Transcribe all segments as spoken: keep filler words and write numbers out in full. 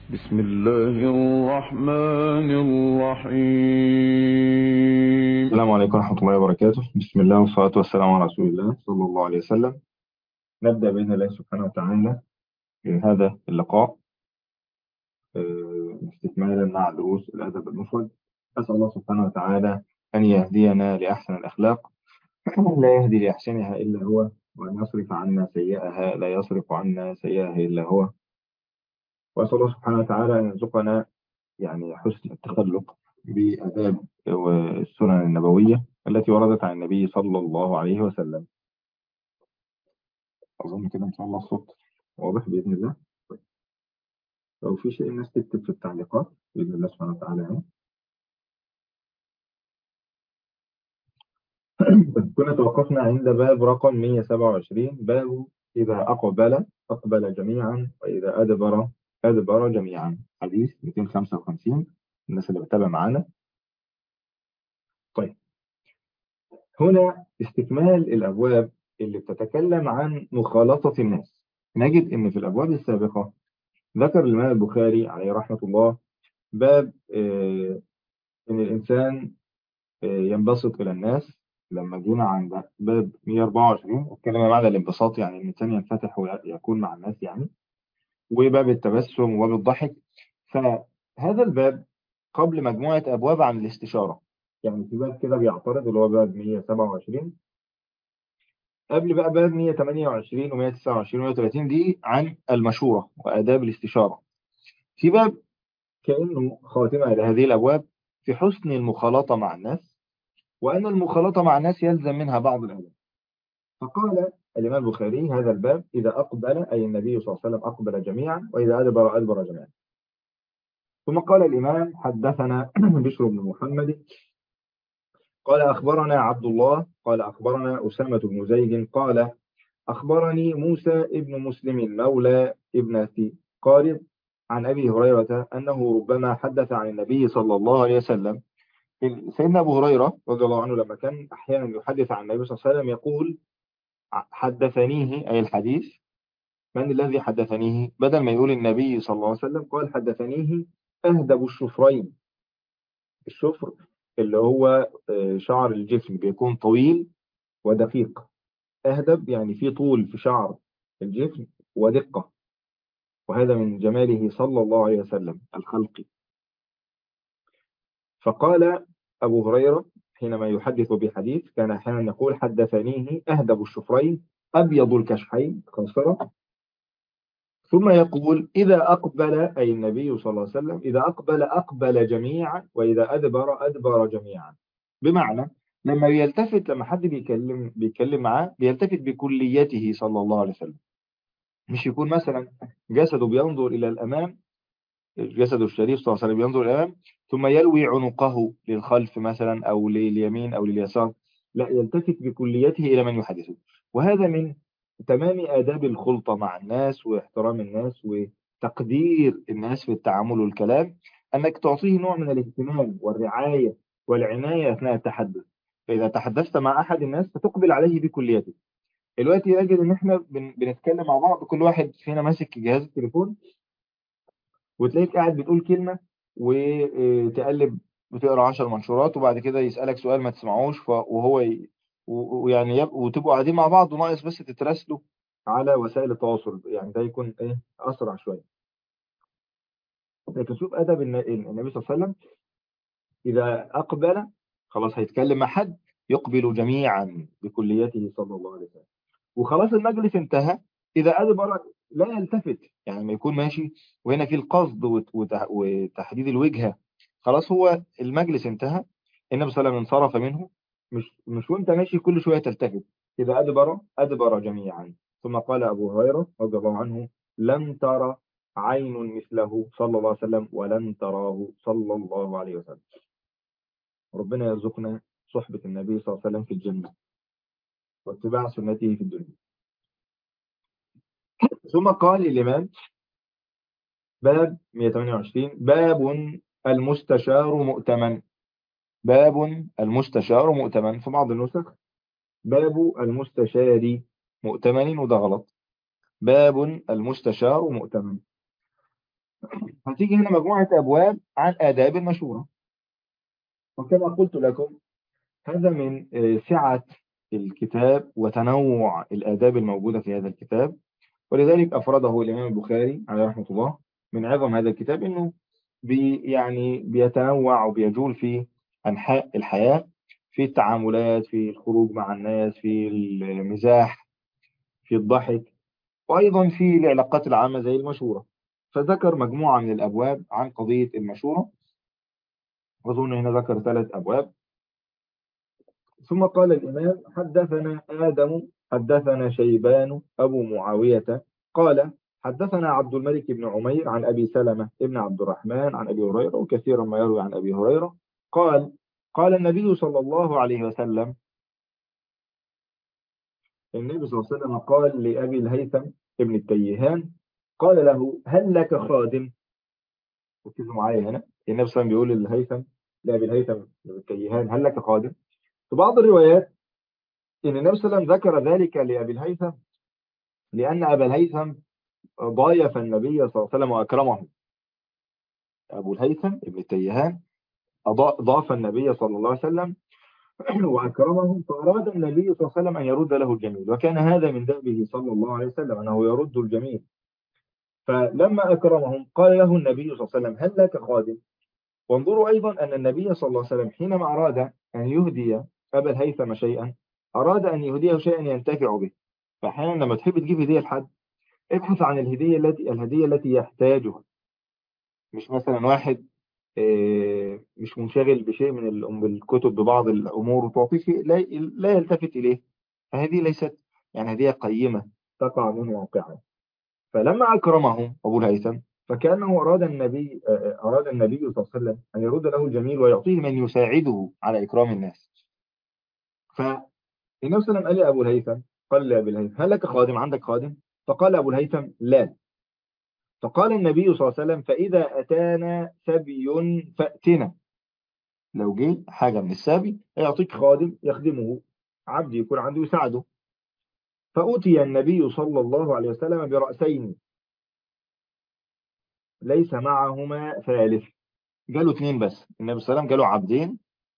بسم الله الرحمن الرحيم. السلام عليكم ورحمة الله وبركاته. بسم الله والصلاة والسلام على رسول الله صلى الله عليه وسلم. نبدأ بإذن الله سبحانه وتعالى في هذا اللقاء آه، استكمالا مع دروس الأدب المفرد. أسأل الله سبحانه وتعالى أن يهدينا لأحسن الأخلاق لا يهدي لأحسنها إلا هو، وأن يصرف عنا سيئها لا يصرف عنا سيئها إلا هو. وأسأل الله سبحانه وتعالى أن يرزقنا يعني حسن التخلق بآداب والسنن النبوية التي وردت عن النبي صلى الله عليه وسلم. أظن كده إن شاء الله الصوت واضح بإذن الله. طيب. لو في شيء الناس تكتب في التعليقات بإذن الله سبحانه وتعالى يعني. طيب، كنا توقفنا عند باب رقم مية وسبعة وعشرين، باب إذا أقبل أقبل جميعا وإذا أدبر أدبر جميعا، حديث مئتين وخمسة وخمسين الناس اللي بتتابع معانا. طيب، هنا استكمال الأبواب اللي بتتكلم عن مخالطة الناس. نجد إن في الأبواب السابقة ذكر الإمام البخاري عليه رحمة الله باب آه، إن الإنسان آه، ينبسط إلى الناس. لما جينا عند باب مية وأربعة وعشرين اتكلم عن معنى الانبساط، يعني إن الإنسان ينفتح ويكون مع الناس يعني، وباب التبسم وباب الضحك. فهذا الباب قبل مجموعة أبواب عن الاستشارة، يعني في باب كده بيعترض اللي هو باب مية وسبعة وعشرين، قبل بقى باب مية وتمنية وعشرين و129 و130 دي عن المشورة وآداب الاستشارة. في باب كأنه خاتمة لهذه الأبواب في حسن المخالطة مع الناس، وأن المخالطة مع الناس يلزم منها بعض الآداب. فقال الإمام البخاري هذا الباب إذا أقبل، أي النبي صلى الله عليه وسلم أقبل جميعا، وإذا أدبر أدبر جميعا. ثم قال الإمام حدثنا بشر بن محمد قال أخبرنا عبد الله قال أخبرنا أسامة بن زيد قال أخبرني موسى ابن مسلم مولى ابنة قارب عن أبي هريرة أنه ربما حدث عن النبي صلى الله عليه وسلم. سيدنا أبو هريرة رضي الله عنه لما كان أحيانا يحدث عن النبي صلى الله عليه وسلم يقول حدثنيه، أي الحديث من الذي حدثنيه، بدل ما يقول النبي صلى الله عليه وسلم قال حدثنيه أهدب الشفرين. الشفر اللي هو آه، شعر الجسم بيكون طويل ودقيق. أهدب يعني في طول في شعر الجسم ودقة، وهذا من جماله صلى الله عليه وسلم الخلقي. فقال أبو هريرة حينما يحدث بحديث كان أحيانا يقول حدثنيه أهدب الشفرين أبيض الكشحين خنصرة. ثم يقول إذا أقبل، أي النبي صلى الله عليه وسلم إذا أقبل أقبل جميعا، وإذا أدبر أدبر جميعا. بمعنى لما بيلتفت، لما حد بيكلم بيتكلم معاه بيلتفت بكليته صلى الله عليه وسلم، مش يكون مثلا جسده بينظر إلى الأمام، جسده الشريف صلى الله عليه وسلم ينظر إلى الأمام ثم يلوي عنقه للخلف مثلا أو لليمين أو لليسار، لا، يلتفت بكليته إلى من يحدثه. وهذا من تمام آداب الخلطة مع الناس واحترام الناس وتقدير الناس في التعامل والكلام، أنك تعطيه نوع من الاهتمام والرعاية والعناية أثناء التحدث. فإذا تحدثت مع أحد الناس فتقبل عليه بكليته. دلوقتي يجد إن إحنا بن- بنتكلم مع بعض، كل واحد فينا ماسك جهاز التليفون، وتلاقيك قاعد بتقول كلمة وتقلب بتقرا عشر منشورات، وبعد كده يسألك سؤال ما تسمعوش ف- وهو ي... و- ويعني يب... وتبقوا قاعدين مع بعض وناقص بس تتراسلوا على وسائل التواصل، يعني ده يكون ايه اسرع شويه. لكن شوف ادب الن- النبي صلى الله عليه وسلم، اذا اقبل خلاص هيتكلم مع حد يقبل جميعا بكليته صلى الله عليه وسلم، وخلاص المجلس انتهى. إذا أدبر لا يلتفت، يعني ما يكون ماشي وهنا في القصد وت- وت- وتحديد الوجهة، خلاص هو المجلس انتهى، النبي صلى الله عليه وسلم انصرف منه، مش مش وانت ماشي كل شوية تلتفت. إذا أدبر أدبر جميعا. ثم قال أبو هريرة رضي الله عنه لم ترى عين مثله صلى الله عليه وسلم ولن تراه صلى الله عليه وسلم. ربنا يرزقنا صحبة النبي صلى الله عليه وسلم في الجنة واتباع سنته في الدنيا. ثم قال الإمام باب مية وتمنية وعشرين باب المستشار مؤتمن. باب المستشار مؤتمن، في بعض النسخ باب المستشار مؤتمن، وده غلط، باب المستشار مؤتمن. هتيجي هنا مجموعة أبواب عن آداب المشورة. وكما قلت لكم هذا من آه، سعة الكتاب وتنوع الآداب الموجودة في هذا الكتاب، ولذلك أفرده الإمام البخاري عليه رحمة الله. من عظم هذا الكتاب إنه بي يعني بيتنوع وبيجول في أنحاء الحياة، في التعاملات، في الخروج مع الناس، في المزاح، في الضحك، وأيضا في العلاقات العامة زي المشورة. فذكر مجموعة من الأبواب عن قضية المشورة، أظن هنا ذكر ثلاث أبواب. ثم قال الإمام: حدثنا آدم حدثنا شيبان أبو معاوية قال حدثنا عبد الملك بن عمير عن أبي سلمة بن عبد الرحمن عن أبي هريرة، وكثيرا ما يروي عن أبي هريرة قال: قال النبي صلى الله عليه وسلم، النبي صلى الله عليه وسلم قال لأبي الهيثم ابن التيهان، قال له: هل لك خادم؟ ركزوا معايا هنا، النبي صلى الله عليه وسلم بيقول للهيثم، لأبي الهيثم ابن التيهان: هل لك خادم؟ في بعض الروايات إن النبي صلى الله عليه وسلم ذكر ذلك لأبي الهيثم لأن أبا الهيثم ضايف النبي صلى الله عليه وسلم وأكرمه. أبو الهيثم ابن التيهان أضا- ضاف النبي صلى الله عليه وسلم وأكرمه، فأراد النبي صلى الله عليه وسلم أن يرد له الجميل، وكان هذا من دأبه صلى الله عليه وسلم أنه يرد الجميل. فلما أكرمهم قال له النبي صلى الله عليه وسلم: هل لك خادم؟ وانظروا أيضا أن النبي صلى الله عليه وسلم حينما أراد أن يهدي أبا الهيثم شيئا، أراد أن يهديه شيئا ينتفع به. فأحيانا لما تحب تجيب هدية لحد، ابحث عن الهدية التي الهدية التي يحتاجها. مش مثلا واحد آه، مش منشغل بشيء من ال- الكتب ببعض الأمور وتعطيه شيء لا لا يلتفت إليه، فهذه ليست يعني هدية قيمة تقع منه واقعا. فلما أكرمه أبو الهيثم فكأنه أراد النبي آه، آه، أراد النبي صلى الله عليه وسلم أن يرد له الجميل ويعطيه من يساعده على إكرام الناس. فالنبي صلى الله عليه وسلم قال لأبو الهيثم، قال لأبي الهيثم: هل لك خادم؟ عندك خادم؟ فقال أبو الهيثم: لا. فقال النبي صلى الله عليه وسلم: فإذا أتانا سبي فأتنا. لو جه حاجة من السبي يعطيك خادم يخدمه، عبد يكون عنده يساعده. فأتي النبي صلى الله عليه وسلم برأسين ليس معهما ثالث. جاله اثنين بس، النبي صلى الله عليه وسلم جاله عبدين.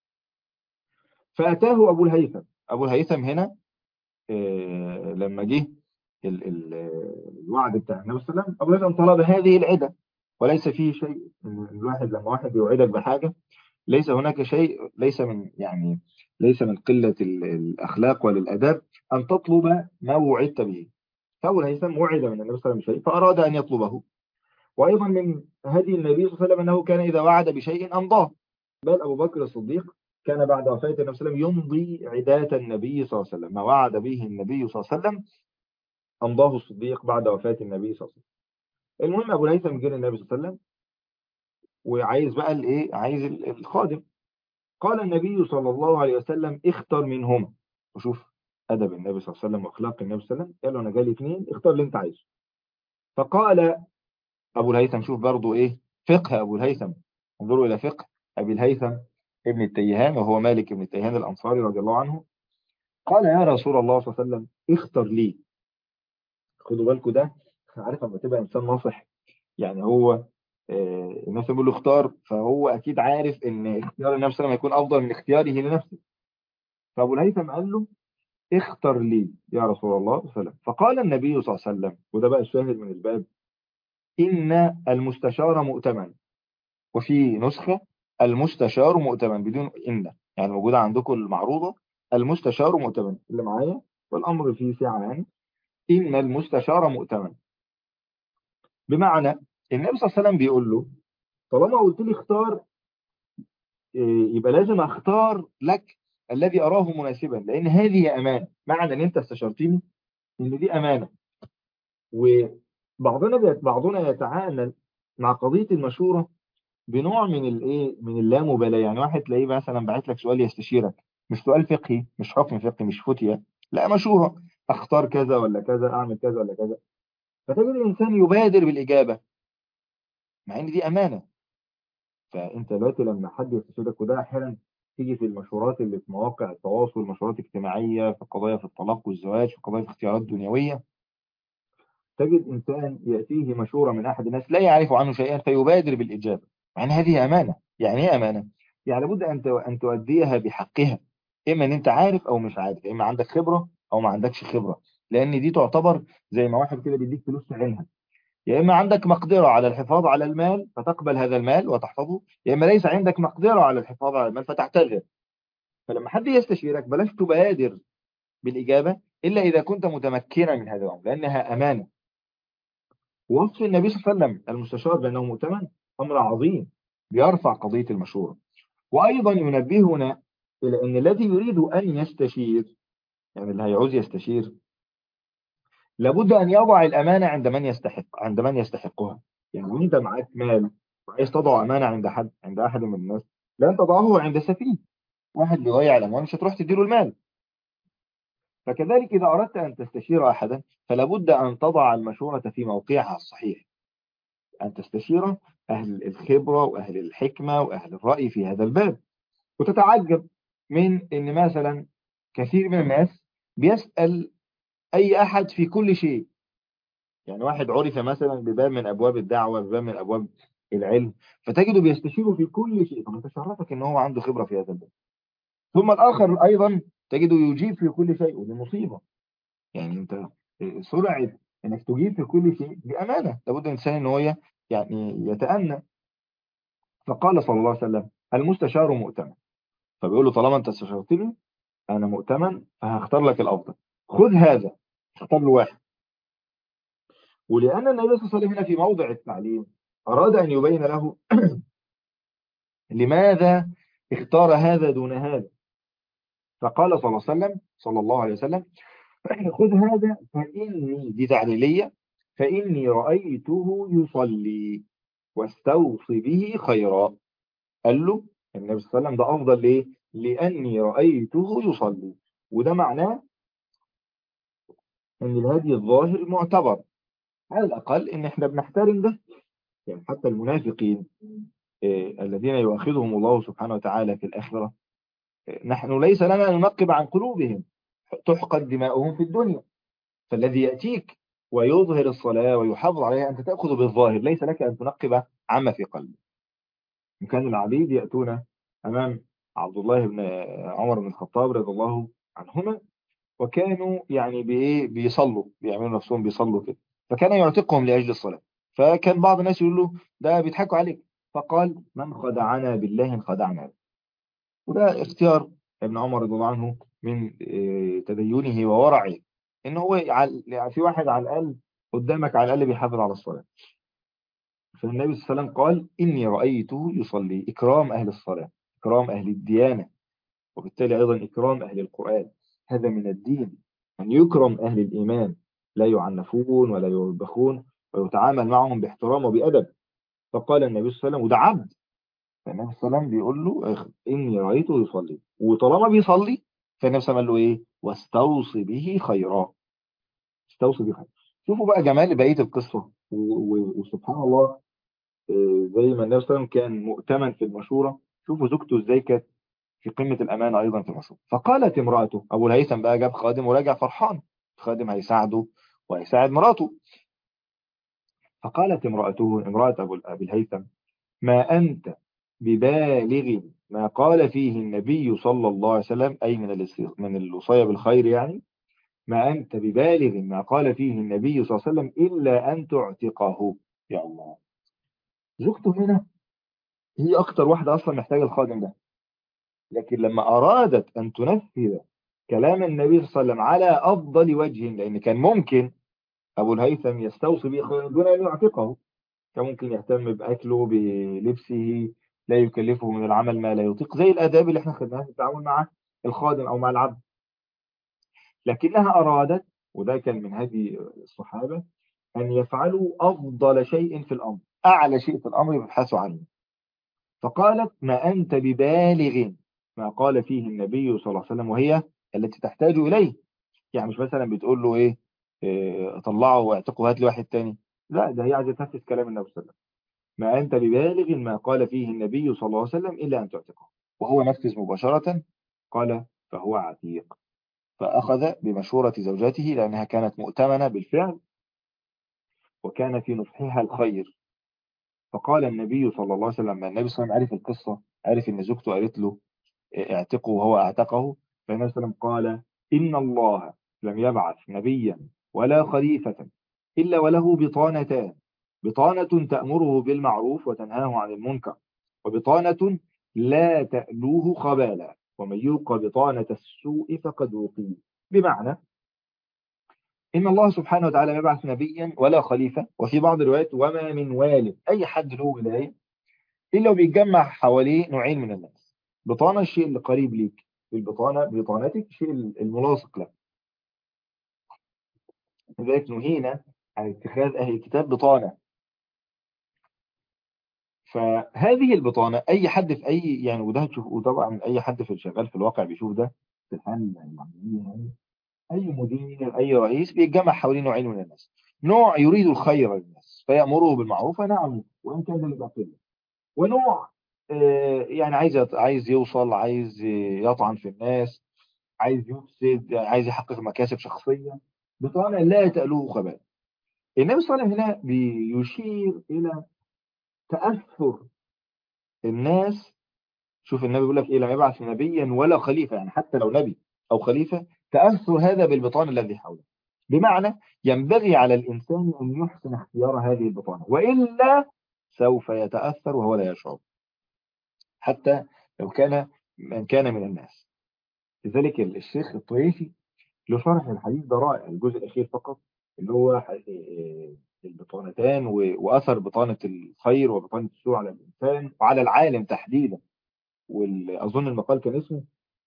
فأتاه أبو الهيثم. أبو الهيثم هنا آه لما جه ال- ال- الوعد بتاع النبي صلى الله عليه وسلم، أبو الهيثم طلب هذه العدة، وليس فيه شيء إن الواحد لما واحد يوعدك بحاجة ليس هناك شيء، ليس من يعني ليس من قلة ال- الأخلاق ولا الآداب أن تطلب ما وعدت به. فأبو الهيثم وعد من النبي صلى الله عليه وسلم بشيء فأراد أن يطلبه. وأيضا من هدي النبي صلى الله عليه وسلم أنه كان إذا وعد بشيء أمضاه. بل أبو بكر الصديق كان بعد وفاة النبي صلى الله عليه وسلم يمضي عدات النبي صلى الله عليه وسلم، ما وعد به النبي صلى الله عليه وسلم أمضاه الصديق بعد وفاة النبي صلى الله عليه وسلم. المهم أبو الهيثم جه النبي صلى الله عليه وسلم وعايز بقى الإيه، عايز ال- الخادم. قال النبي صلى الله عليه وسلم: اختر منهما. وشوف أدب النبي صلى الله عليه وسلم وأخلاق النبي صلى الله عليه وسلم، قال له: أنا جالي اثنين، اختار اللي أنت عايزه. فقال أبو الهيثم، شوف برضو إيه فقه أبو الهيثم، انظروا إلى فقه أبي الهيثم ابن التيهان، وهو مالك ابن التيهان الأنصاري رضي الله عنه. قال: يا رسول الله صلى الله عليه وسلم اختر لي. خدوا بالكم ده، عارف لما تبقى إنسان ناصح، يعني هو آه، الناس بيقول له اختار، فهو أكيد عارف إن اختيار النبي صلى الله عليه وسلم هيكون أفضل من اختياره لنفسه. فأبو الهيثم قال له: اختر لي يا رسول الله صلى الله عليه وسلم. فقال النبي صلى الله عليه وسلم، وده بقى الشاهد من الباب: إن المستشار مؤتمن. وفي نسخة المستشار مؤتمن بدون إن، يعني موجودة عندكم المعروضة المستشار مؤتمن اللي معايا، والأمر فيه سعة يعني. إن المستشار مؤتمن، بمعنى النبي صلى الله عليه وسلم بيقول له: طالما قلت لي اختار، إيه، يبقى لازم اختار لك الذي أراه مناسبا، لأن هذه أمانة. معنى إن أنت استشرتني إن دي أمانة. وبعضنا بيت- بعضنا يتعامل مع قضية المشورة بنوع من الايه، من اللامبالاة. يعني واحد تلاقيه مثلا باعت لك سؤال يستشيرك، مش سؤال فقهي، مش حكم فقهي، مش فتية، لا مشورة: اختار كذا ولا كذا، اعمل كذا ولا كذا. فتجد الانسان يبادر بالاجابة مع ان دي امانة. فانت دلوقتي لما حد يستشيرك، وده احيانا تيجي في المشورات اللي في مواقع التواصل، مشورات اجتماعية، في قضايا في الطلاق والزواج، في قضايا في اختيارات دنيوية، تجد إنسان يأتيه مشورة من أحد الناس لا يعرف عنه شيئا فيبادر بالإجابة، مع أن هذه أمانة. يعني إيه أمانة؟ يعني لابد أن تو- أن تؤديها بحقها، إما أن أنت عارف أو مش عارف، إما عندك خبرة أو ما عندكش خبرة، لأن دي تعتبر زي ما واحد كده بيديك فلوس في عينها. يا إما عندك مقدرة على الحفاظ على المال فتقبل هذا المال وتحفظه، يا إما ليس عندك مقدرة على الحفاظ على المال فتعتذر. فلما حد يستشيرك بلاش تبادر بالإجابة إلا إذا كنت متمكنا من هذا الأمر، لأنها أمانة. وصف النبي صلى الله عليه وسلم المستشار بأنه مؤتمن أمر عظيم بيرفع قضية المشورة. وأيضا ينبهنا إلى أن الذي يريد أن يستشير، يعني اللي هيعوز يستشير، لابد أن يضع الأمانة عند من يستحق عند من يستحقها. يعني لو أنت معاك مال وعايز تضع أمانة عند حد عند أحد من الناس، لا تضعه عند سفيه. واحد بيضيع الأموال مش هتروح تديله المال. فكذلك إذا أردت أن تستشير أحدا فلا بد أن تضع المشورة في موقعها الصحيح، أن تستشير أهل الخبرة وأهل الحكمة وأهل الرأي في هذا الباب. وتتعجب من أن مثلا كثير من الناس بيسأل أي أحد في كل شيء. يعني واحد عرف مثلا بباب من أبواب الدعوة، بباب من أبواب العلم، فتجده بيستشيره في كل شيء. طب أنت شرفك أن هو عنده خبرة في هذا الباب. ثم الآخر أيضا تجده يجيب في كل شيء، ودي مصيبة. يعني أنت سرعة أنك تجيب في كل شيء بأمانة، لابد الإنسان أن هو يعني يتأنى. فقال صلى الله عليه وسلم المستشار مؤتمن. فبيقول له طالما أنت استشرتني أنا مؤتمن فهختار لك الأفضل، خذ هذا. اختار له واحد. ولأن النبي صلى الله عليه وسلم هنا في موضع التعليم أراد أن يبين له لماذا اختار هذا دون هذا. فقال صلى الله عليه وسلم صلى الله عليه وسلم خذ هذا فإني دي تعليلية، فإني رأيته يصلي واستوصي به خيرا. قال له النبي صلى الله عليه وسلم ده أفضل ليه؟ لأني رأيته يصلي. وده معناه أن الهدي الظاهر معتبر، على الأقل إن إحنا بنحترم ده. يعني حتى المنافقين آه، الذين يؤاخذهم الله سبحانه وتعالى في الآخرة، آه، نحن ليس لنا أن ننقب عن قلوبهم، تحقن دماؤهم في الدنيا. فالذي يأتيك ويظهر الصلاة ويحافظ عليها أنت تأخذ بالظاهر، ليس لك أن تنقب عما في قلبه. وكان العبيد يأتون أمام عبد الله بن عمر بن الخطاب رضي الله عنهما، وكانوا يعني بإيه بيصلوا، بيعملوا نفسهم بيصلوا كده، فكان يعتقهم لأجل الصلاة. فكان بعض الناس يقول له ده بيضحكوا عليك، فقال من خدعنا بالله خدعنا. وده اختيار ابن عمر رضي الله عنه من آه، تدينه وورعه، ان هو يع- يعني في واحد على الاقل قدامك على الاقل بيحافظ على الصلاه. فالنبي صلى الله عليه وسلم قال اني رايته يصلي، اكرام اهل الصلاه، اكرام اهل الديانه، وبالتالي ايضا اكرام اهل القران. هذا من الدين، ان يكرم اهل الايمان، لا يعنفون ولا يوبخون، ويتعامل معهم باحترام وبادب. فقال النبي صلى الله عليه وسلم وده عبد، فالنبي صلى الله عليه وسلم بيقول له اخ- إني رأيته يصلي، وطالما بيصلي فالنبي صلى الله عليه وسلم قال له إيه واستوصي به خيرا. استوصي به خيرا. شوفوا بقى جمال بقية القصة و- و- وسبحان الله. آه، زي ما النبي صلى الله عليه وسلم كان مؤتمن في المشورة، شوفوا زوجته إزاي كانت في قمة الأمانة أيضا في المشورة. فقالت امرأته، أبو الهيثم بقى جاب خادم وراجع فرحان، خادم هيساعده وهيساعد مراته. فقالت امرأته، امرأة أبو أبي الهيثم ما أنت ببالغ ما قال فيه النبي صلى الله عليه وسلم، أي من الاس- من الوصايا بالخير يعني. ما أنت ببالغ ما قال فيه النبي صلى الله عليه وسلم إلا أن تعتقه. يا الله، زوجته هنا هي أكتر واحدة أصلا محتاجة الخادم ده، لكن لما أرادت أن تنفذ كلام النبي صلى الله عليه وسلم على أفضل وجه، لأن كان ممكن أبو الهيثم يستوصي به خيرا دون أن يعتقه. كان ممكن يهتم بأكله بلبسه، لا يكلفه من العمل ما لا يطيق، زي الآداب اللي احنا خدناها في التعامل مع الخادم أو مع العبد. لكنها أرادت، وده كان من هدي الصحابة، أن يفعلوا أفضل شيء في الأمر، أعلى شيء في الأمر يبحثوا عنه. فقالت ما أنت ببالغ ما قال فيه النبي صلى الله عليه وسلم، وهي التي تحتاج إليه. يعني مش مثلا بتقول له إيه, إيه طلعه واعتقه هات لي واحد تاني، لا ده هي عايزة تنفذ كلام النبي صلى الله عليه وسلم. ما أنت ببالغ ما قال فيه النبي صلى الله عليه وسلم إلا أن تعتقه. وهو نفذ مباشرة، قال فهو عتيق. فأخذ بمشورة زوجته لأنها كانت مؤتمنة بالفعل، وكان في نصحها الخير. فقال النبي صلى الله عليه وسلم لما النبي صلى الله عليه وسلم عرف القصة، عرف إن زوجته قالت له اعتقه وهو اعتقه، فالنبي صلى الله عليه وسلم قال: إن الله لم يبعث نبيا ولا خليفة إلا وله بطانتان، بطانة تأمره بالمعروف وتنهاه عن المنكر، وبطانة لا تألوه خبالا، ومن يوق بطانة السوء فقد وقي. بمعنى إن الله سبحانه وتعالى يبعث نبيا ولا خليفة، وفي بعض الروايات وما من والد، أي حد له ولاية إلا وبيتجمع حواليه نوعين من الناس: بطانة الشيء اللي قريب ليك، البطانة بطانتك الشيء الملاصق لك. لذلك نهينا عن اتخاذ أهل الكتاب بطانة. فهذه البطانة أي حد في أي يعني، وده هتشوف، وطبعا أي حد في الشغال في الواقع بيشوف ده في الحال العملية يعني. أي مدير أي رئيس بيتجمع حوالين نوعين من الناس: نوع يريد الخير للناس فيأمره بالمعروف ونعم وإن كان ذلك قلة، ونوع آه، يعني عايز يط- عايز يوصل، عايز يطعن في الناس، عايز يفسد، عايز يحقق مكاسب شخصية. بطانة لا تألوه خبال. النبي صلى الله عليه وسلم هنا بيشير إلى تأثر الناس. شوف النبي بيقول لك إيه: لم يبعث نبيا ولا خليفة، يعني حتى لو نبي أو خليفة تأثر هذا بالبطانة الذي حوله. بمعنى ينبغي على الإنسان أن يحسن اختيار هذه البطانة، وإلا سوف يتأثر وهو لا يشعر، حتى لو كان من كان من الناس. لذلك الشيخ الطويفي له شرح الحديث ده رائع، الجزء الأخير فقط، اللي هو ح- إيه البطانتان و- وأثر بطانة الخير وبطانة السوء على الإنسان وعلى العالم تحديدا. وأظن المقال كان اسمه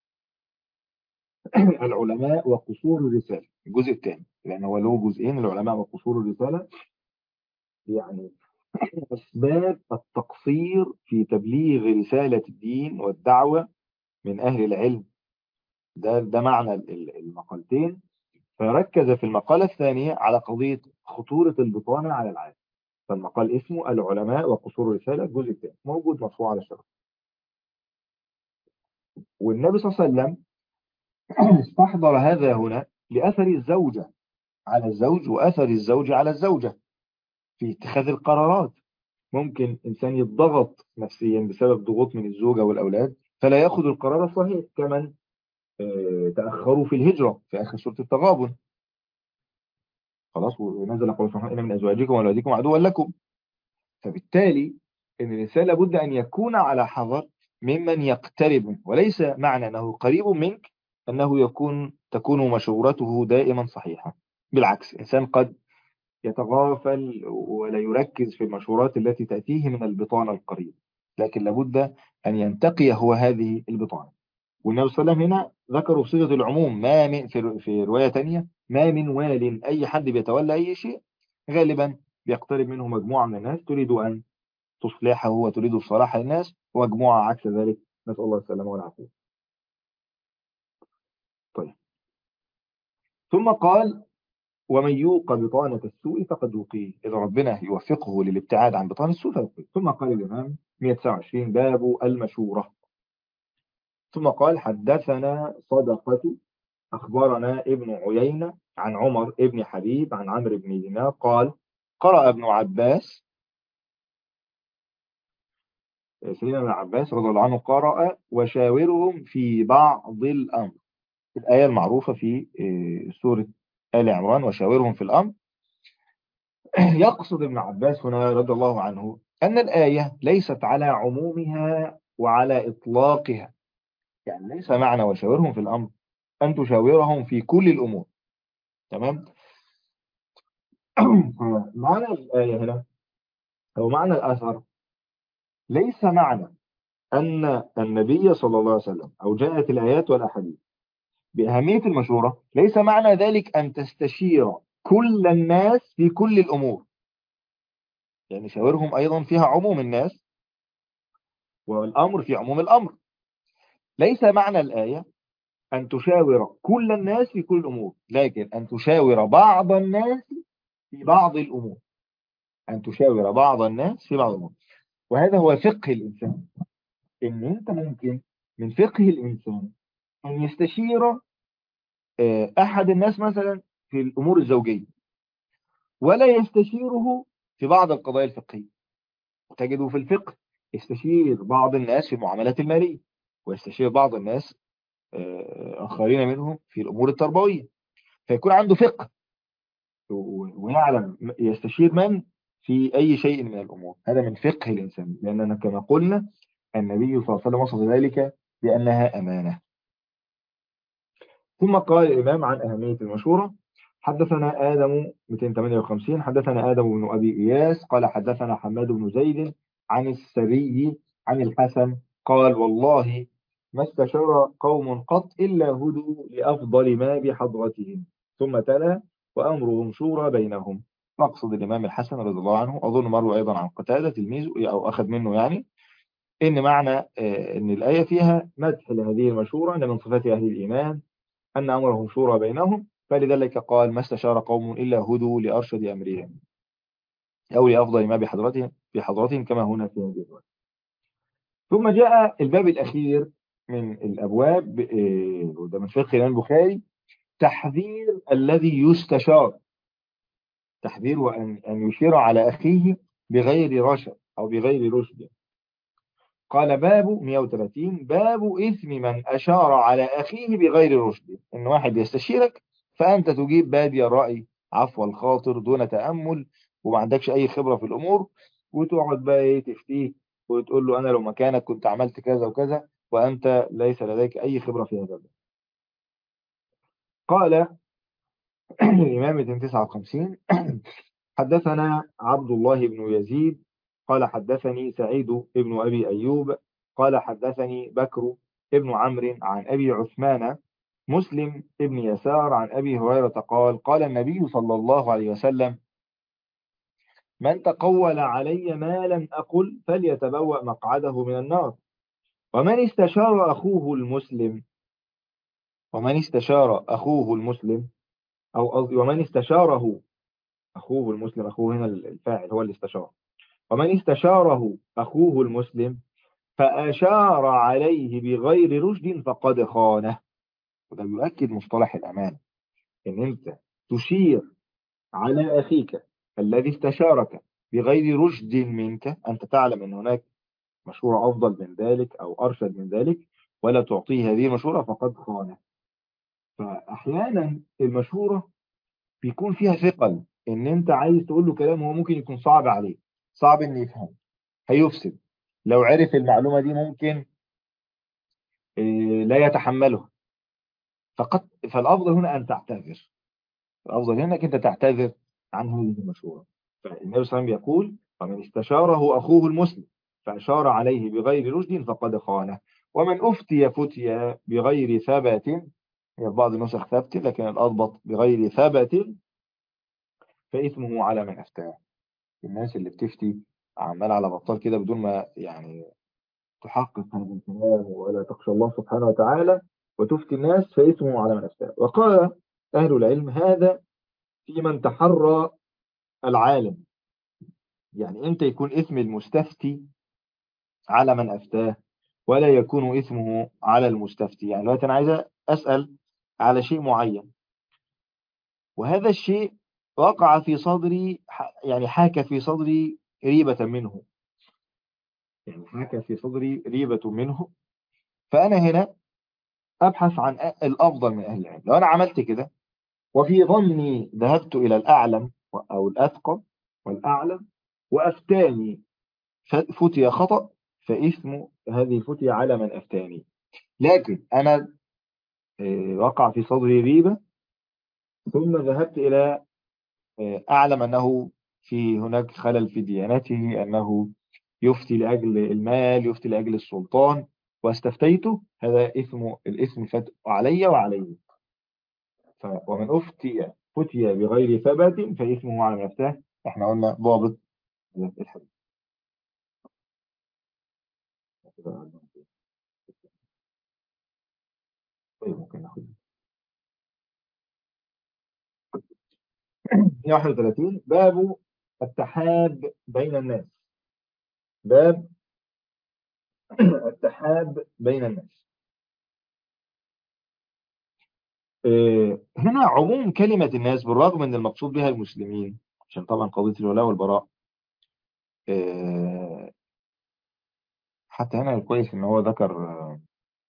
العلماء وقصور الرسالة، الجزء الثاني، لأن هو له جزئين: العلماء وقصور الرسالة، يعني أسباب التقصير في تبليغ رسالة الدين والدعوة من أهل العلم. ده ده معنى ال- ال- المقالتين. فركز في المقالة الثانية على قضية خطورة البطانة على العالم. فالمقال اسمه العلماء وقصور الرسالة، الجزء الثاني، موجود مرفوع على الشرح. والنبي صلى الله عليه وسلم استحضر هذا هنا لأثر الزوجة على الزوج وأثر الزوج على الزوجة في اتخاذ القرارات. ممكن إنسان يتضغط نفسيا بسبب ضغوط من الزوجة والأولاد فلا يأخذ القرار الصحيح، كمن آه، تأخروا في الهجرة في آخر سورة التغابن. خلاص، ونزل قول سبحانه: إن من أزواجكم وأولادكم عدوا لكم. فبالتالي إن الإنسان لابد أن يكون على حذر ممن يقترب منه، وليس معنى أنه قريب منك أنه يكون تكون مشورته دائما صحيحة. بالعكس، إنسان قد يتغافل ولا يركز في المشورات التي تأتيه من البطانة القريب، لكن لابد أن ينتقي هو هذه البطانة. والنبي صلى الله عليه وسلم هنا ذكروا بصيغة العموم: ما من في في رواية تانية: ما من وال، أي حد بيتولى أي شيء غالبا بيقترب منه مجموعة من الناس تريد أن تصلحه وتريد صلاح الناس، ومجموعة عكس ذلك، نسأل الله السلامة والعافية. طيب، ثم قال: ومن يوق بطانة السوء فقد وقيه. إذا ربنا يوفقه للابتعاد عن بطانة السوء فيوقيه. ثم قال الإمام مئة وتسعة وعشرين: باب المشورة. ثم قال: حدثنا صدقة أخبرنا ابن عيينة عن عمر ابن حبيب عن عمرو بن دينار قال: قرأ ابن عباس، سيدنا ابن عباس رضي الله عنه، قرأ: وشاورهم في بعض الأمر، الآية المعروفة في آه، سورة آل عمران: وشاورهم في الأمر. يقصد ابن عباس هنا رضي الله عنه أن الآية ليست على عمومها وعلى إطلاقها، يعني ليس معنى وشاورهم في الأمر أن تشاورهم في كل الأمور. تمام. معنى الآية هنا أو معنى الأثر ليس معنى أن النبي صلى الله عليه وسلم أو جاءت الآيات والأحاديث بأهمية المشورة، ليس معنى ذلك أن تستشير كل الناس في كل الأمور، يعني شاورهم أيضا فيها عموم الناس والأمر في عموم الأمر. ليس معنى الآية أن تشاور كل الناس في كل الأمور، لكن أن تشاور بعض الناس في بعض الأمور، أن تشاور بعض الناس في بعض الأمور. وهذا هو فقه الإنسان، إن أنت ممكن من فقه الإنسان أن يستشير آه، أحد الناس مثلا في الأمور الزوجية، ولا يستشيره في بعض القضايا الفقهية. تجده في الفقه يستشير بعض الناس في المعاملات المالية، ويستشير بعض الناس آه، آخرين منهم في الأمور التربوية، فيكون عنده فقه و- ويعلم يستشير من في أي شيء من الأمور. هذا من فقه الإنسان، لأننا كما قلنا النبي صلى الله عليه وسلم وصف ذلك بأنها أمانة. ثم قال الإمام عن أهمية المشورة: حدثنا آدم مئتين وثمانية وخمسين حدثنا آدم بن أبي إياس قال حدثنا حماد بن زيد عن السري عن الحسن قال: والله ما استشار قوم قط إلا هدوا لأفضل ما بحضرتهم. ثم تلا: وأمرهم شورى بينهم. مقصد الإمام الحسن رضي الله عنه، أظن مروي أيضا عن قتادة تلميذه أو أخذ منه يعني، إن معنى آه، إن الآية فيها مدح لهذه المشورة أن من صفات أهل الإيمان أن أمرهم شورى بينهم، فلذلك قال: ما استشار قوم إلا هدوا لأرشد أمرهم أو لأفضل ما بحضرتهم بحضرتهم كما هنا في هذه الرواية. ثم جاء الباب الأخير من الأبواب، آه، وده من فقه الإمام البخاري: تحذير الذي يستشار، تحذير وأن أن يشير على أخيه بغير رشد أو بغير رشد. قال باب مئة وثلاثين: باب إثم من أشار على أخيه بغير رشد. إن واحد يستشيرك فأنت تجيب بادي الرأي عفو الخاطر دون تأمل، وما عندكش أي خبرة في الأمور، وتقعد بقى إيه تفتيه وتقول له أنا لو مكانك كنت عملت كذا وكذا، وأنت ليس لديك أي خبرة في هذا. قال الإمام مئتين وتسعة وخمسين: حدثنا عبد الله بن يزيد قال حدثني سعيد بن أبي أيوب قال حدثني بكر ابن عمرو عن أبي عثمان مسلم ابن يسار عن أبي هريرة قال: قال النبي صلى الله عليه وسلم: من تقول علي ما لم أقل فليتبوأ مقعده من النار. ومن استشار أخوه المسلم ومن استشار أخوه المسلم أو قصدي ومن استشاره أخوه المسلم، أخوه هنا الفاعل هو اللي استشار، ومن استشاره أخوه المسلم فأشار عليه بغير رشد فقد خانه. وده بيؤكد مصطلح الأمانة، إن أنت تشير على أخيك الذي استشارك بغير رشد منك، أنت تعلم أن هناك مشورة أفضل من ذلك أو أرشد من ذلك، ولا تعطيه هذه المشورة فقد خانه. فأحيانا المشورة بيكون فيها ثقل، إن أنت عايز تقول له كلام هو ممكن يكون صعب عليه، صعب إن يفهم، هيفسد، لو عرف المعلومة دي ممكن إيه، لا يتحمله. فقد فالأفضل هنا أن تعتذر، الأفضل هنا أنك أنت تعتذر عن هذه المشورة. فالنبي صلى الله عليه وسلم يقول: ومن استشاره أخوه المسلم فأشار عليه بغير رشد فقد خانه. ومن أفتي فتيا بغير ثبات، هي بعض النسخ ثبت لكن الأضبط بغير ثبات، فإثمه على من أفتاه. الناس اللي بتفتي عمال على بطال كده بدون ما يعني تحقق هذا الكلام ولا تخشى الله سبحانه وتعالى وتفتي الناس، فإثمه على من أفتاه. وقال أهل العلم: هذا في من تحرى العالم، يعني إمتى يكون إثم المستفتي على من أفتاه ولا يكون إثمه على المستفتي؟ يعني دلوقتي أنا عايز أسأل على شيء معين، وهذا الشيء وقع في صدري، يعني حاك في صدري ريبة منه، يعني حاك في صدري ريبة منه، فأنا هنا أبحث عن الأفضل من أهل العلم. لو أنا عملت كده وفي ظني ذهبت إلى الأعلم أو الأثقل والأعلم وأفتاني فتي خطأ، فإثم هذه الفتية على من أفتاني. لكن أنا آه، وقع في صدري ريبة، ثم ذهبت إلى آه، أعلم أنه في هناك خلل في ديانته، أنه يفتي لأجل المال، يفتي لأجل السلطان، واستفتيته، هذا إثم الإثم فت علي وعليه. ف- ومن أفتي فتي بغير ثبت فإثمه على نفسه. احنا قلنا ضابط الحديث. طيب ممكن ناخد مئة وواحد وثلاثين: باب التحاب بين الناس. باب التحاب بين الناس. إيه، هنا عموم كلمة الناس بالرغم من المقصود بها المسلمين، عشان طبعا قضية الولاء والبراء آه، حتى هنا كويس إن هو ذكر آه،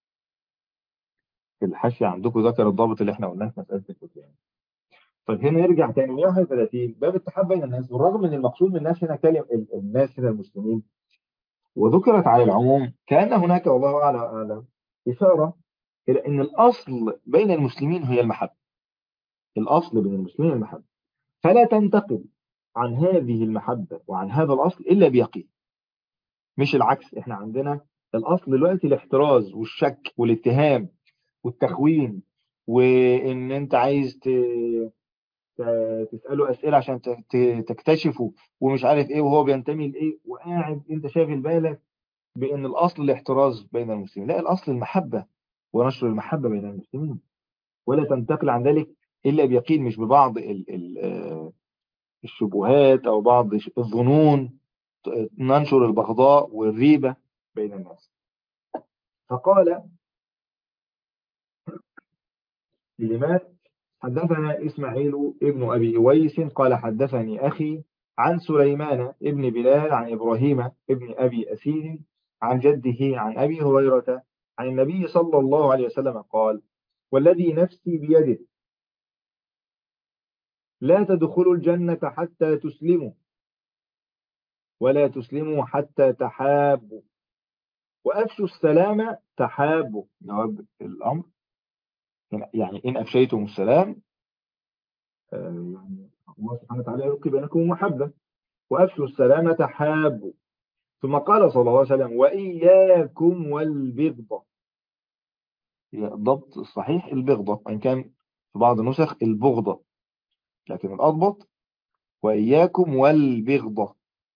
في الحاشية عندكم ذكر الضابط اللي إحنا قلناه في مسألة الفتيان. طيب هنا يرجع تاني مية وواحد وثلاثين باب التحاب بين الناس، بالرغم من المقصود من الناس هنا كلمة ال- الناس هنا المسلمين، وذكرت على العموم، كأن هناك والله أعلم أعلم إشارة إلى أن الأصل بين المسلمين هي المحبة. الأصل بين المسلمين المحبة، فلا تنتقل عن هذه المحبة وعن هذا الأصل إلا بيقين، مش العكس. إحنا عندنا الأصل دلوقتي الاحتراز والشك والاتهام والتخوين، وإن أنت عايز ت- ت- تسأله أسئلة عشان ت- ت- تكتشفه ومش عارف إيه، وهو بينتمي لإيه، وقاعد أنت شاغل بالك بأن الأصل الاحتراز بين المسلمين. لا، الأصل المحبة ونشر المحبة بين المسلمين، ولا تنتقل عن ذلك إلا بيقين، مش ببعض ال- ال- آه، الشبهات أو بعض الظنون ننشر البغضاء والريبة بين الناس. فقال الإمام: حدثنا إسماعيل ابن أبي أويس قال حدثني أخي عن سليمان ابن بلال عن إبراهيم ابن أبي أسيد عن جده عن أبي هريرة عن النبي صلى الله عليه وسلم قال: والذي نفسي بيده لا تدخلوا الجنة حتى تسلموا، ولا تسلموا حتى تحابوا، وأفشوا السلام تحابوا. جواب الأمر يعني إن أفشيتم السلام آه، يعني الله سبحانه وتعالى يلقي بينكم محبة، وأفشوا السلام تحابوا. ثم قال صلى الله عليه وسلم: وإياكم والبغضة. هي الضبط الصحيح البغضة، وإن كان في بعض النسخ البغضة، لكن الأضبط وإياكم والبغضة.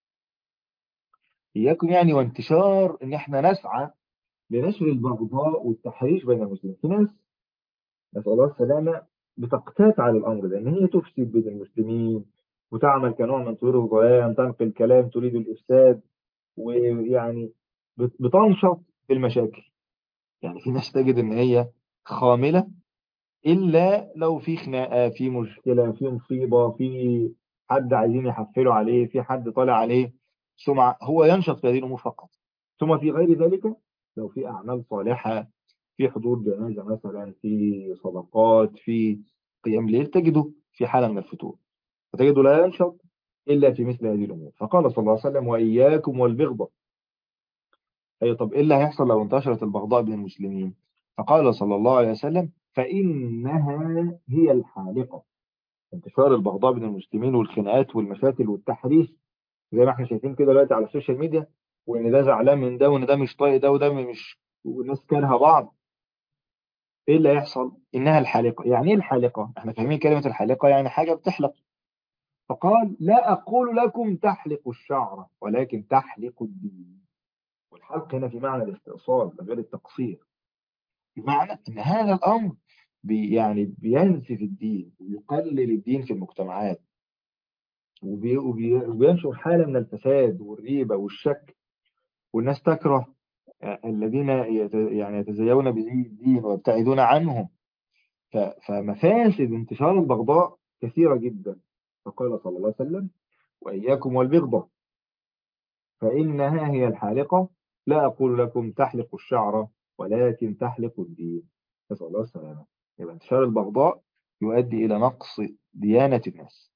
إياكم يعني وانتشار إن إحنا نسعى لنشر البغضاء والتحريش بين المسلمين. في ناس نسأل الله السلامة بتقتات على الأمر ده، إن هي تفسد بين المسلمين وتعمل كنوع من طيور الظلام، تنقل كلام تريد الإفساد، ويعني بت- بتنشط في المشاكل. يعني في ناس تجد إن هي خاملة إلا لو في خناقة، في مشكلة، في مصيبة، في حد عايزين يحفلوا عليه، في حد طالع عليه سمعة، هو ينشط في هذه الأمور فقط. ثم في غير ذلك لو في أعمال صالحة، في حضور جنازة مثلا، في صدقات، في قيام ليل، تجده في حالة من الفتور، فتجده لا ينشط إلا في مثل هذه الأمور. فقال صلى الله عليه وسلم: وإياكم والبغضة. أي طب إيه اللي هيحصل لو انتشرت البغضاء بين المسلمين؟ فقال صلى الله عليه وسلم: فإنها هي الحالقة. انتشار البغضاء بين المسلمين والخناقات والمشاكل والتحريش، زي ما احنا شايفين كده دلوقتي على السوشيال ميديا، وإن ده زعلان من ده، وإن ده مش طايق ده، وده مش، والناس كارهة بعض. ايه اللي هيحصل؟ انها الحالقه. يعني ايه الحالقه؟ احنا فاهمين كلمه الحالقه يعني حاجه بتحلق. فقال: لا اقول لكم تحلق الشعر، ولكن تحلق الدين. والحلق هنا في معنى الاستئصال غير التقصير، بمعنى ان هذا الامر بي يعني بينسف الدين ويقلل الدين في المجتمعات، وبي وبي وبينشر حاله من الفساد والريبه والشك، والناس تكره الذين يت يعني يتزيون بزي الدين ويبتعدون عنهم. ف- فمفاسد انتشار البغضاء كثيرة جدا. فقال صلى الله عليه وسلم: وإياكم والبغضة، فإنها هي الحالقة. لا أقول لكم تحلق الشعر، ولكن تحلق الدين. نسأل الله السلامة. يبقى انتشار البغضاء يؤدي إلى نقص ديانة الناس.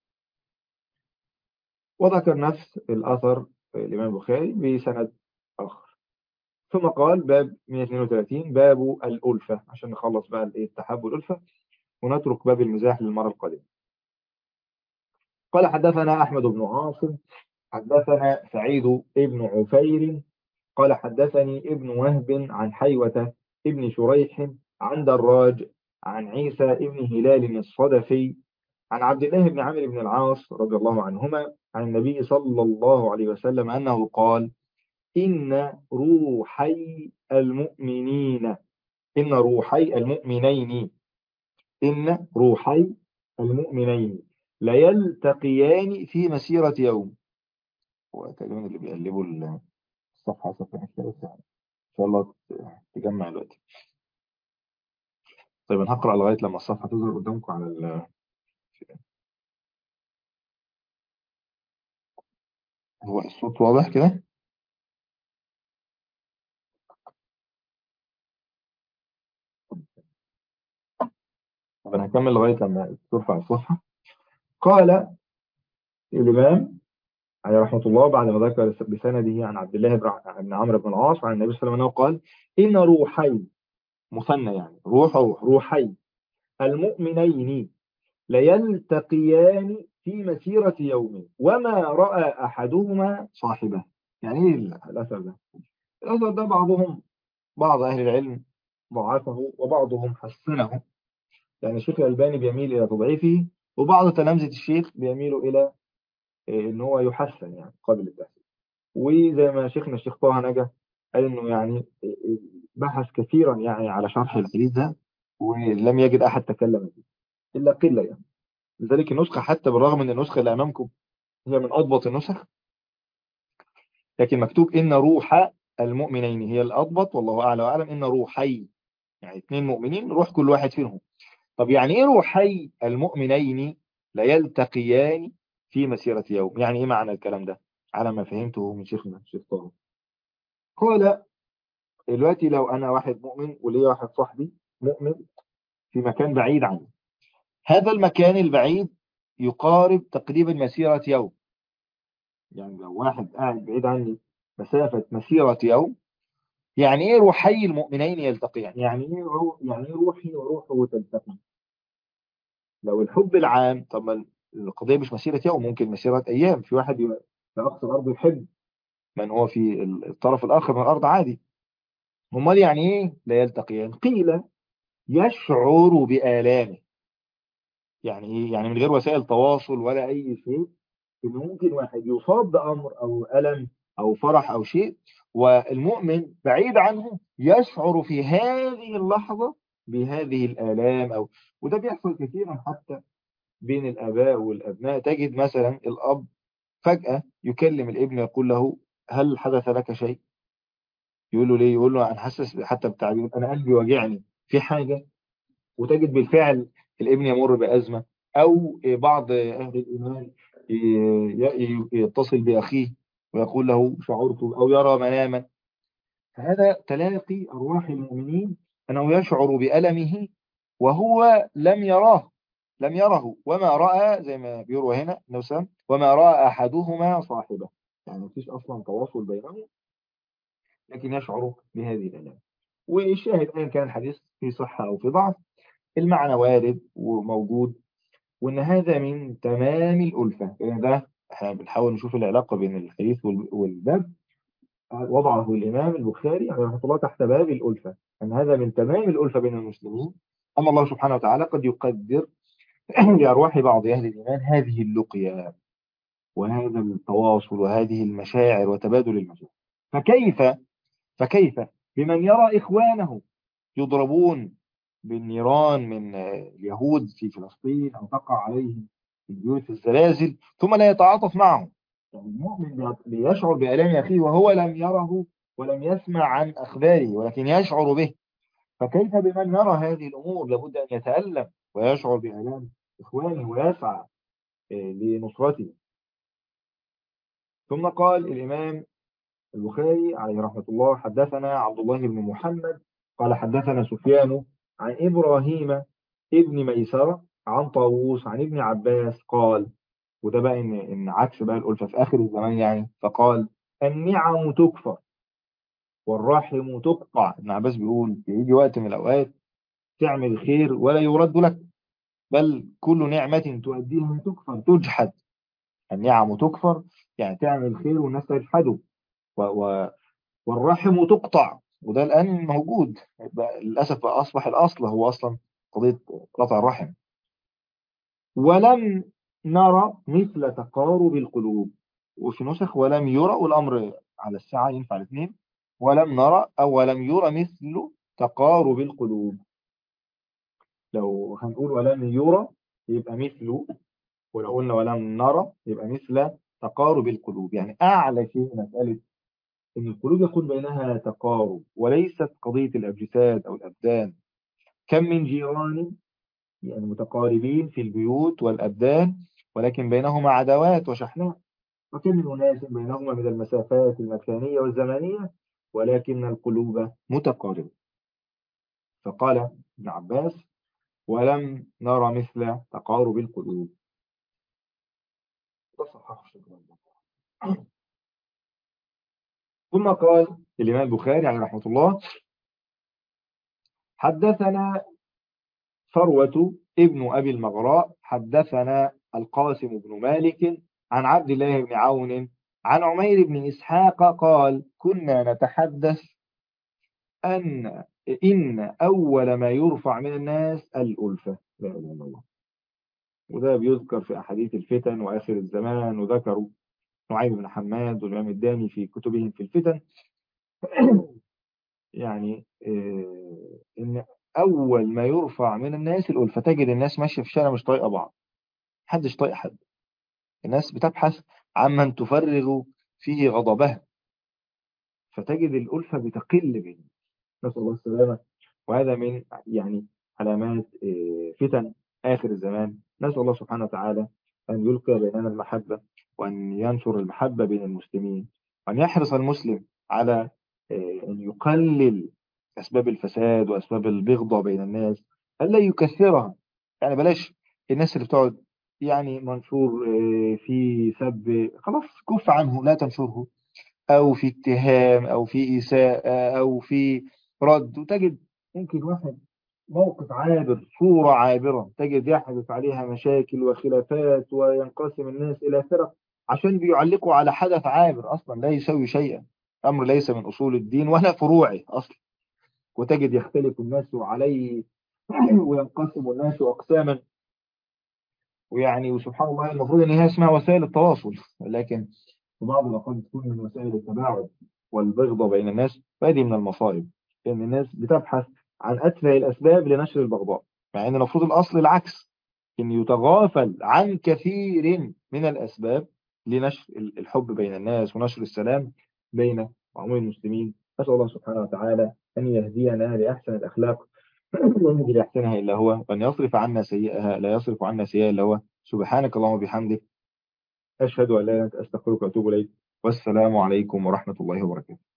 وذكر نفس الأثر الإمام البخاري بسند آخر. ثم قال: باب مئة واثنين وثلاثين باب الألفة، عشان نخلص بقى الإيه التحاب والألفة، ونترك باب المزاح للمرة القادمة. قال: حدثنا أحمد بن عاصم حدثنا سعيد بن عفير قال حدثني ابن وهب عن حيوة ابن شريح عن دراج عن عيسى ابن هلال الصدفي عن عبد الله بن عمرو بن العاص رضي الله عنهما عن النبي صلى الله عليه وسلم أنه قال: إن روحي المؤمنين إن روحي المؤمنين إن روحي المؤمنين ليلتقيان في مسيرة يوم. هو تقريبا اللي بيقلبوا الصفحة صفحة كده، بس يعني إن شاء الله تجمع دلوقتي. طيب أنا هقرأ لغاية لما الصفحة تظهر قدامكم على ال هو الصوت واضح كده؟ طب أنا هكمل لغاية لما ترفع الصفحة. قال الإمام عليه رحمة الله بعد ما ذكر بسنده عن عبد الله بن بن عمرو بن العاص عن النبي صلى الله عليه وسلم أنه قال: إن روحي، مثنى يعني روح روح روحي المؤمنين ليلتقيان في مسيرة يوم وما رأى أحدهما صاحبه. يعني إيه الأثر ده؟ الأثر ده بعضهم بعض أهل العلم ضعفه وبعضهم حسنه. يعني الشيخ الألباني بيميل إلى تضعيفه، وبعض تلامذة الشيخ بيميلوا إلى إيه، إن هو يحسن يعني قابل للتحسين. وزي ما شيخنا الشيخ طه نجا قال إنه يعني إيه، إيه، بحث كثيرا يعني على شرح الحديث ده ولم يجد أحد تكلم فيه إلا قلة يعني. لذلك النسخة حتى بالرغم من النسخة اللي أمامكم هي من أضبط النسخ، لكن مكتوب إن روح المؤمنين هي الأضبط، والله أعلى وأعلم. إن روحي يعني اثنين مؤمنين، روح كل واحد فيهم. طب يعني إيه روحي المؤمنين ليلتقيان في مسيرة يوم؟ يعني إيه معنى الكلام ده على ما فهمته من شيخنا الشيخ طه؟ قال دلوقتي لو أنا واحد مؤمن وليا واحد صاحبي مؤمن في مكان بعيد عني، هذا المكان البعيد يقارب تقريبا مسيرة يوم. يعني لو واحد قاعد بعيد عني مسافة مسيرة يوم، يعني ايه روحي المؤمنين يلتقيان؟ يعني ايه رو... يعني ايه روحي وروحه تلتقي؟ لو الحب العام، طب ما القضية مش مسيرة يوم، ممكن مسيرة ايام. في واحد ي- في اقصى الارض يحب من هو في الطرف الاخر من الارض عادي. امال يعني ايه لا يلتقيان؟ قيل يشعر بآلامه. يعني ايه؟ يعني من غير وسائل تواصل ولا اي شيء، إن ممكن واحد يصاب بأمر أو ألم أو فرح أو شيء، والمؤمن بعيد عنه يشعر في هذه اللحظة بهذه الآلام. أو وده بيحصل كثيرا حتى بين الآباء والأبناء. تجد مثلا الأب فجأة يكلم الابن يقول له: هل حدث لك شيء؟ يقول له: ليه؟ يقول له: أنا حاسس حتى بالتعبير أنا قلبي واجعني في حاجة. وتجد بالفعل الابن يمر بأزمة. أو بعض أهل الإيمان ي- ي- يتصل بأخيه ويقول له: شعرت، أو يرى مناما. فهذا تلاقي أرواح المؤمنين أنه يشعر بألمه وهو لم يراه، لم يره. وما رأى، زي ما بيروى هنا نفسه، وما رأى أحدهما صاحبه. يعني مفيش أصلا تواصل بينهم، لكن يشعر بهذه الآلام. والشاهد أيا كان الحديث في صحة أو في ضعف، المعنى وارد وموجود، وإن هذا من تمام الألفة. يعني ده احنا بنحاول نشوف العلاقة بين الحديث وال- والباب. وضعه الإمام البخاري عليه رحمه الله تحت باب الألفة، أن هذا من تمام الألفة بين المسلمين. أما الله سبحانه وتعالى قد يقدر لأرواح بعض أهل الإيمان هذه اللقيا وهذا التواصل وهذه المشاعر وتبادل المشاعر. فكيف فكيف بمن يرى إخوانه يضربون بالنيران من آه، اليهود في فلسطين، أو تقع عليهم البيوت الزلازل، ثم لا يتعاطف معهم؟ يعني المؤمن بيشعر بآلام أخيه وهو لم يره ولم يسمع عن أخباره، ولكن يشعر به. فكيف بمن يرى هذه الأمور؟ لابد أن يتألم ويشعر بآلام إخوانه ويسعى آه، لنصرته. ثم قال الإمام البخاري عليه رحمة الله: حدثنا عبد الله بن محمد قال حدثنا سفيان عن إبراهيم ابن ميسرة عن طاووس عن ابن عباس قال. وده بقى إن إن عكس بقى الألفة في آخر الزمان يعني. فقال: النعم تكفر والرحم تقطع. ابن عباس بيقول يجي وقت من الأوقات تعمل خير ولا يرد لك، بل كل نعمة تؤديها تكفر تجحد. النعم تكفر يعني تعمل خير والناس تجحده. و... و... والرحم تقطع، وده الآن موجود بقى للأسف. بقى أصبح الأصل هو أصلا قضية قطع الرحم. ولم نرى مثل تقارب القلوب. وفي نسخ ولم يرى، والأمر على الساعة ينفع الاثنين. ولم نرى أو ولم يرى مثل تقارب القلوب. لو هنقول ولم يرى يبقى مثله، ولو قلنا ولم نرى يبقى مثل تقارب القلوب. يعني أعلى شيء مسألة إن القلوب يكون بينها تقارب وليست قضية الأجساد أو الأبدان. كم من جيران يعني متقاربين في البيوت والأبدان، ولكن بينهما عداوات وشحناء. وكم من أناس بينهما من المسافات المكانية والزمانية ولكن القلوب متقاربة. فقال ابن عباس: ولم نرى مثل تقارب القلوب. ده صححه الشيخ الألباني. ثم قال الإمام البخاري عليه رحمة الله: حدثنا ثروة ابن أبي المغراء حدثنا القاسم بن مالك عن عبد الله بن عون عن عمير بن إسحاق قال: كنا نتحدث أن إن أول ما يرفع من الناس الألفة. لا إله إلا الله. وده بيذكر في أحاديث الفتن وآخر الزمان، وذكروا نعيم بن حماد والإمام الداني في كتبهم في الفتن. يعني آه، إن أول ما يرفع من الناس الألفة. تجد الناس ماشية في الشارع مش طايقة بعض، محدش طايق حد. الناس بتبحث عمن تفرغ فيه غضبها، فتجد الألفة بتقل بينهم. نسأل الله السلامة. وهذا من يعني علامات آه، فتن آخر الزمان. نسأل الله سبحانه وتعالى أن يلقي بيننا المحبة، وأن ينشر المحبة بين المسلمين، وأن يحرص المسلم على آه، أن يقلل أسباب الفساد وأسباب البغضة بين الناس، ألا يكثرها. يعني بلاش الناس اللي بتقعد يعني منشور آه، في سب، خلاص كف عنه، لا تنشره. أو في اتهام أو في إساءة أو في رد. وتجد ممكن واحد موقف عابر، صورة عابرة، تجد يحدث عليها مشاكل وخلافات وينقسم الناس إلى فرق عشان بيعلقوا على حدث عابر أصلا لا يسوي شيئا، أمر ليس من أصول الدين ولا فروعه أصلا. وتجد يختلف الناس عليه وينقسم الناس أقساما. ويعني وسبحان الله، المفروض ان هي اسمها وسائل التواصل، لكن في بعض الاوقات تكون من وسائل التباعد والبغضة بين الناس. فهذه من المصائب، ان الناس بتبحث عن اتفه الاسباب لنشر البغضاء، مع ان المفروض الاصل العكس، ان يتغافل عن كثير من الاسباب لنشر الحب بين الناس ونشر السلام بين عموم المسلمين. نسأل الله سبحانه وتعالى ان يهدينا لاحسن الاخلاق ومن يهدي لأحسنها إلا هو، وأن يصرف عنا سيئها لا يصرف عنا سيئها إلا هو. سبحانك اللهم وبحمدك، أشهد أن لا إله إلا أنت، أستغفرك وأتوب إليك. والسلام عليكم ورحمة الله وبركاته.